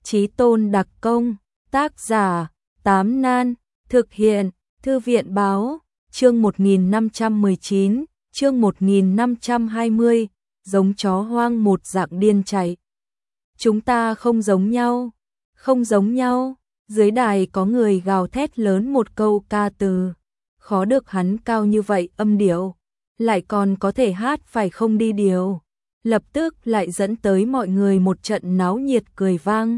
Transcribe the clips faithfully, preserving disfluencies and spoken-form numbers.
Chí Tôn đặc công, tác giả, Tám Nan, thực hiện, Thư viện báo, chương một nghìn năm trăm mười chín, chương một nghìn năm trăm hai mươi, giống chó hoang một dạng điên chạy. Chúng ta không giống nhau, không giống nhau, dưới đài có người gào thét lớn một câu ca từ, khó được hắn cao như vậy âm điệu, lại còn có thể hát phải không đi điều, lập tức lại dẫn tới mọi người một trận náo nhiệt cười vang.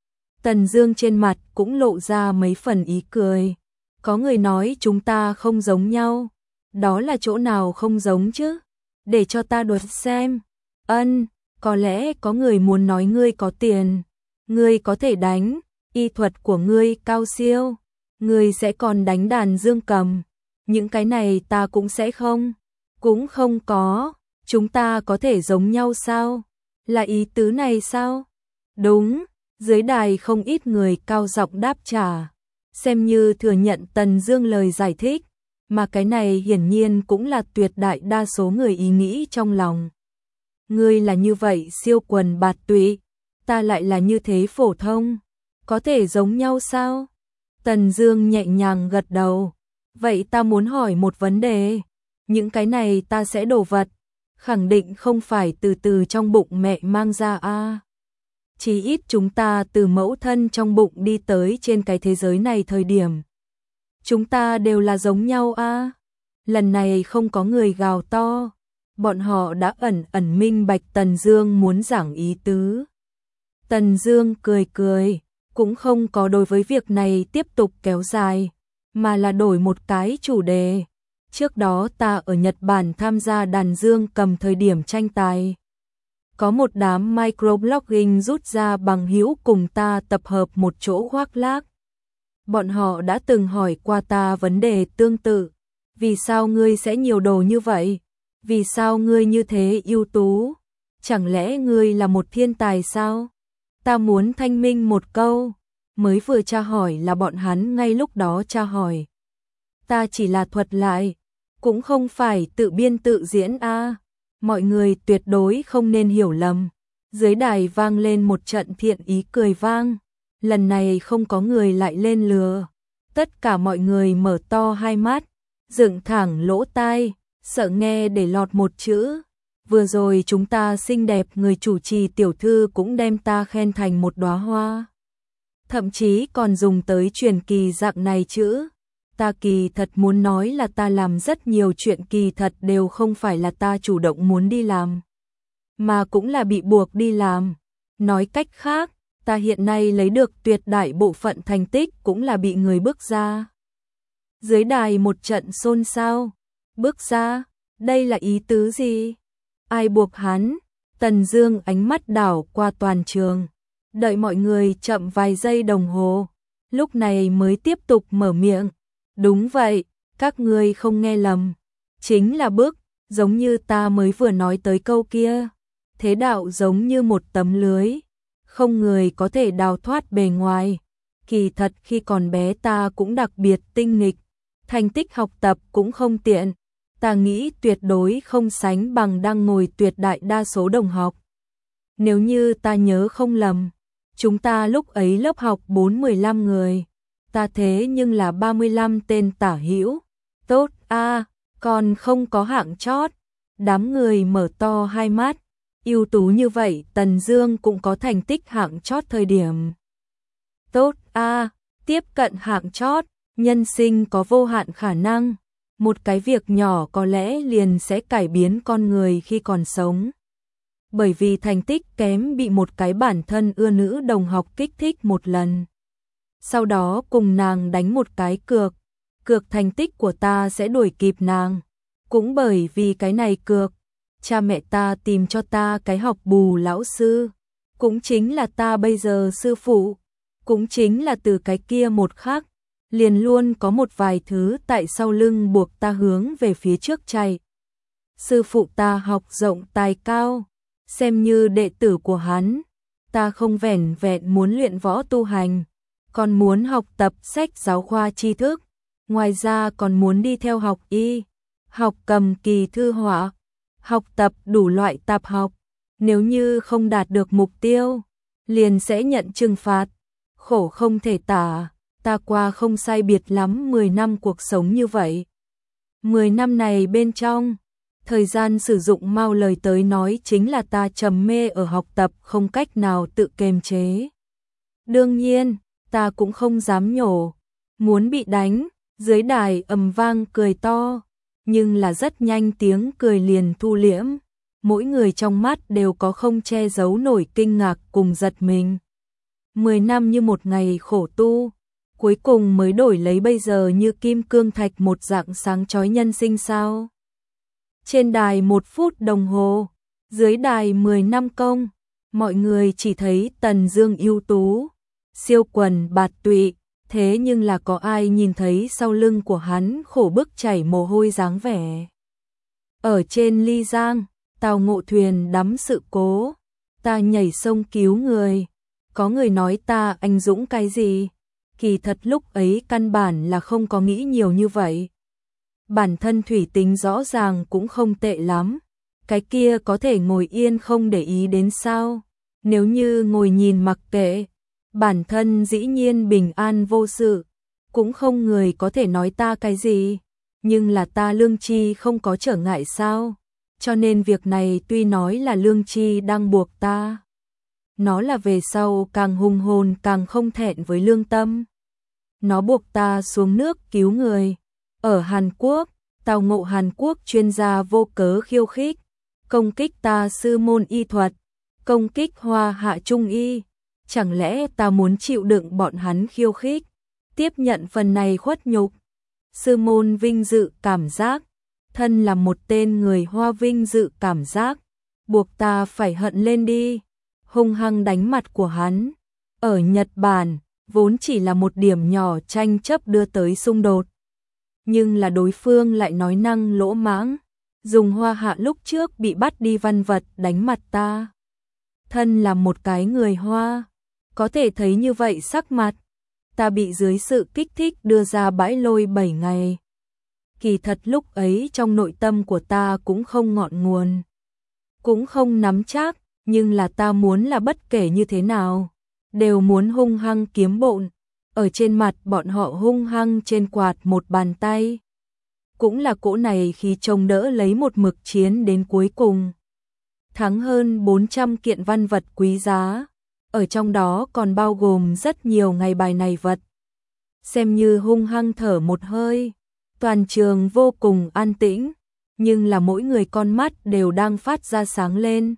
Tần Dương trên mặt cũng lộ ra mấy phần ý cười. Có người nói chúng ta không giống nhau, đó là chỗ nào không giống chứ? Để cho ta đoán xem. Ân, có lẽ có người muốn nói ngươi có tiền, ngươi có thể đánh, y thuật của ngươi cao siêu, ngươi sẽ còn đánh đàn dương cầm. Những cái này ta cũng sẽ không, cũng không có, chúng ta có thể giống nhau sao? Là ý tứ này sao? Đúng, dưới đài không ít người cao giọng đáp trả, xem như thừa nhận Tần Dương lời giải thích, mà cái này hiển nhiên cũng là tuyệt đại đa số người ý nghĩ trong lòng. Ngươi là như vậy siêu quần bạt tụy, ta lại là như thế phổ thông, có thể giống nhau sao? Tần Dương nhẹ nhàng gật đầu. Vậy ta muốn hỏi một vấn đề, những cái này ta sẽ đổ vật, khẳng định không phải từ từ trong bụng mẹ mang ra a. À. Chỉ ít chúng ta từ mẫu thân trong bụng đi tới trên cái thế giới này thời điểm, chúng ta đều là giống nhau a. À. Lần này không có người gào to, bọn họ đã ẩn ẩn minh bạch Tần Dương muốn giảng ý tứ. Tần Dương cười cười, cũng không có đối với việc này tiếp tục kéo dài, mà là đổi một cái chủ đề. Trước đó ta ở Nhật Bản tham gia đàn dương cầm thời điểm tranh tài. Có một đám microblogging rút ra bằng hữu cùng ta tập hợp một chỗ khoác lác. Bọn họ đã từng hỏi qua ta vấn đề tương tự. Vì sao ngươi sẽ nhiều đồ như vậy? Vì sao ngươi như thế ưu tú? Chẳng lẽ ngươi là một thiên tài sao? Ta muốn thanh minh một câu. Mới vừa tra hỏi là bọn hắn ngay lúc đó tra hỏi. Ta chỉ là thuật lại, cũng không phải tự biên tự diễn a. À. Mọi người tuyệt đối không nên hiểu lầm. Dưới đài vang lên một trận thiện ý cười vang. Lần này không có người lại lên lừa. Tất cả mọi người mở to hai mắt, dựng thẳng lỗ tai, sợ nghe để lọt một chữ. Vừa rồi chúng ta xinh đẹp, người chủ trì tiểu thư cũng đem ta khen thành một đóa hoa. Thậm chí còn dùng tới truyền kỳ dạng này chữ. Ta kỳ thật muốn nói là ta làm rất nhiều chuyện kỳ thật đều không phải là ta chủ động muốn đi làm, mà cũng là bị buộc đi làm. Nói cách khác, ta hiện nay lấy được tuyệt đại bộ phận thành tích cũng là bị người bước ra. Dưới đài một trận xôn xao. Bước ra? Đây là ý tứ gì? Ai buộc hắn? Tần Dương ánh mắt đảo qua toàn trường. Đợi mọi người chậm vài giây đồng hồ, lúc này mới tiếp tục mở miệng. Đúng vậy, các ngươi không nghe lầm, chính là bức, giống như ta mới vừa nói tới câu kia. Thế đạo giống như một tấm lưới, không người có thể đào thoát bề ngoài. Kỳ thật khi còn bé ta cũng đặc biệt tinh nghịch, thành tích học tập cũng không tiện. Ta nghĩ tuyệt đối không sánh bằng đang ngồi tuyệt đại đa số đồng học. Nếu như ta nhớ không lầm, chúng ta lúc ấy lớp học bốn mươi lăm người, ta thế nhưng là ba mươi lăm tên tả hữu. Tốt a, à, còn không có hạng chót. Đám người mở to hai mắt, ưu tú như vậy, Tần Dương cũng có thành tích hạng chót thời điểm. Tốt a, à, tiếp cận hạng chót, nhân sinh có vô hạn khả năng, một cái việc nhỏ có lẽ liền sẽ cải biến con người khi còn sống. Bởi vì thành tích kém bị một cái bản thân ưa nữ đồng học kích thích một lần. Sau đó cùng nàng đánh một cái cược, cược thành tích của ta sẽ đuổi kịp nàng. Cũng bởi vì cái này cược, cha mẹ ta tìm cho ta cái học bù lão sư, cũng chính là ta bây giờ sư phụ, cũng chính là từ cái kia một khắc, liền luôn có một vài thứ tại sau lưng buộc ta hướng về phía trước chạy. Sư phụ ta học rộng tài cao, xem như đệ tử của hắn, ta không vẻn vẹn muốn luyện võ tu hành, còn muốn học tập sách giáo khoa tri thức, ngoài ra còn muốn đi theo học y, học cầm kỳ thư họa, học tập đủ loại tạp học. Nếu như không đạt được mục tiêu, liền sẽ nhận trừng phạt. Khổ không thể tả, ta qua không sai biệt lắm mười năm cuộc sống như vậy. mười năm này bên trong, thời gian sử dụng mau lời tới nói chính là ta trầm mê ở học tập không cách nào tự kiềm chế. Đương nhiên, ta cũng không dám nhổ, muốn bị đánh, dưới đài ầm vang cười to, nhưng là rất nhanh tiếng cười liền thu liễm, mỗi người trong mắt đều có không che giấu nổi kinh ngạc cùng giật mình. Mười năm như một ngày khổ tu, cuối cùng mới đổi lấy bây giờ như kim cương thạch một dạng sáng chói nhân sinh sao. Trên đài một phút đồng hồ, dưới đài mười năm công, mọi người chỉ thấy Tần Dương ưu tú, siêu quần bạt tụy, thế nhưng là có ai nhìn thấy sau lưng của hắn khổ bức chảy mồ hôi dáng vẻ. Ở trên ly giang, tàu ngộ thuyền đắm sự cố, ta nhảy sông cứu người, có người nói ta anh dũng cái gì, kỳ thật lúc ấy căn bản là không có nghĩ nhiều như vậy. Bản thân thủy tính rõ ràng cũng không tệ lắm, cái kia có thể ngồi yên không để ý đến sao, nếu như ngồi nhìn mặc kệ, bản thân dĩ nhiên bình an vô sự, cũng không người có thể nói ta cái gì, nhưng là ta lương tri không có trở ngại sao, cho nên việc này tuy nói là lương tri đang buộc ta, nó là về sau càng hùng hồn càng không thẹn với lương tâm. Nó buộc ta xuống nước cứu người. Ở Hàn Quốc, tào ngộ Hàn Quốc chuyên gia vô cớ khiêu khích, công kích ta sư môn y thuật, công kích Hoa Hạ Trung y. Chẳng lẽ ta muốn chịu đựng bọn hắn khiêu khích, tiếp nhận phần này khuất nhục? Sư môn vinh dự cảm giác, thân là một tên người Hoa vinh dự cảm giác, buộc ta phải hận lên đi, hung hăng đánh mặt của hắn. Ở Nhật Bản, vốn chỉ là một điểm nhỏ tranh chấp đưa tới xung đột. Nhưng là đối phương lại nói năng lỗ mãng, dùng Hoa Hạ lúc trước bị bắt đi văn vật đánh mặt ta. Thân là một cái người Hoa, có thể thấy như vậy sắc mặt, ta bị dưới sự kích thích đưa ra bãi lôi bảy ngày. Kỳ thật lúc ấy trong nội tâm của ta cũng không ngọn nguồn, cũng không nắm chắc, nhưng là ta muốn là bất kể như thế nào, đều muốn hung hăng kiếm bộn, ở trên mặt bọn họ hung hăng trên quạt một bàn tay. Cũng là cỗ này khi trông đỡ lấy một mực chiến đến cuối cùng. Thắng hơn bốn trăm kiện văn vật quý giá, ở trong đó còn bao gồm rất nhiều ngày bài này vật. Xem như hung hăng thở một hơi, toàn trường vô cùng an tĩnh, nhưng là mỗi người con mắt đều đang phát ra sáng lên.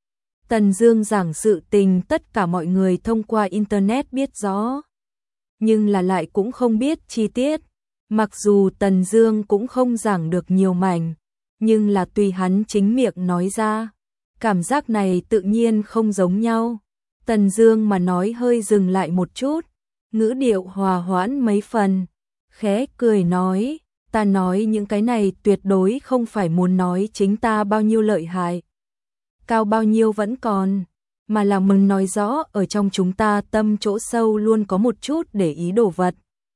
Tần Dương giảng sự tình tất cả mọi người thông qua Internet biết rõ, nhưng là lại cũng không biết chi tiết. Mặc dù Tần Dương cũng không giảng được nhiều mảnh, nhưng là tùy hắn chính miệng nói ra, cảm giác này tự nhiên không giống nhau. Tần Dương mà nói hơi dừng lại một chút, ngữ điệu hòa hoãn mấy phần, khẽ cười nói, ta nói những cái này tuyệt đối không phải muốn nói chính ta bao nhiêu lợi hại, cao bao nhiêu vẫn còn, mà là muốn nói rõ ở trong chúng ta tâm chỗ sâu luôn có một chút để ý đồ vật.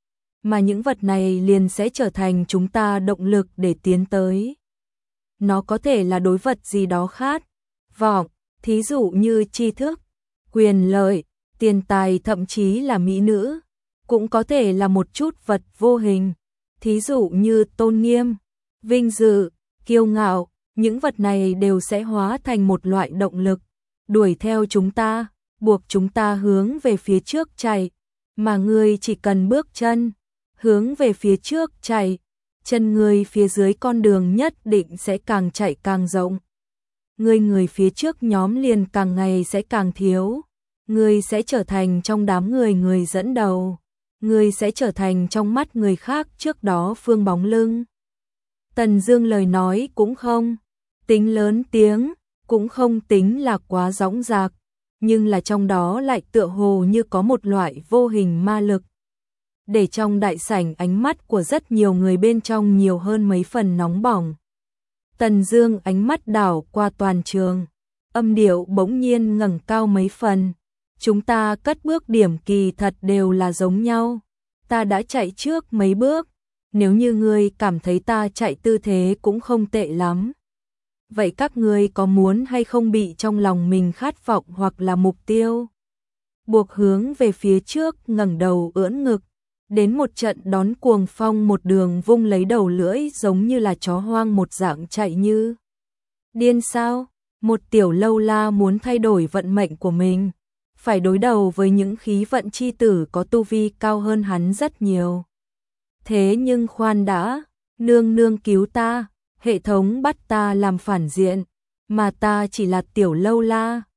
Mà những vật này liền sẽ trở thành chúng ta động lực để tiến tới. Nó có thể là đối vật gì đó khác, vọng, thí dụ như tri thức, quyền lợi, tiền tài, thậm chí là mỹ nữ, cũng có thể là một chút vật vô hình, thí dụ như tôn nghiêm, vinh dự, kiêu ngạo, những vật này đều sẽ hóa thành một loại động lực, đuổi theo chúng ta, buộc chúng ta hướng về phía trước chạy, mà ngươi chỉ cần bước chân hướng về phía trước chạy, chân người phía dưới con đường nhất định sẽ càng chạy càng rộng. Người người phía trước nhóm liền càng ngày sẽ càng thiếu, người sẽ trở thành trong đám người người dẫn đầu, người sẽ trở thành trong mắt người khác trước đó phương bóng lưng. Tần Dương lời nói cũng không tính lớn tiếng, cũng không tính là quá dõng dạc, nhưng là trong đó lại tựa hồ như có một loại vô hình ma lực, để trong đại sảnh ánh mắt của rất nhiều người bên trong nhiều hơn mấy phần nóng bỏng. Tần Dương ánh mắt đảo qua toàn trường, âm điệu bỗng nhiên ngẩng cao mấy phần. Chúng ta cất bước điểm kỳ thật đều là giống nhau. Ta đã chạy trước mấy bước, nếu như ngươi cảm thấy ta chạy tư thế cũng không tệ lắm. Vậy các ngươi có muốn hay không bị trong lòng mình khát vọng hoặc là mục tiêu? buộc hướng về phía trước, ngẩng đầu ưỡn ngực, đến một trận đón cuồng phong một đường vung lấy đầu lưỡi giống như là chó hoang một dạng chạy như điên sao? Một tiểu lâu la muốn thay đổi vận mệnh của mình, phải đối đầu với những khí vận chi tử có tu vi cao hơn hắn rất nhiều. Thế nhưng khoan đã, nương nương cứu ta, hệ thống bắt ta làm phản diện, mà ta chỉ là tiểu lâu la,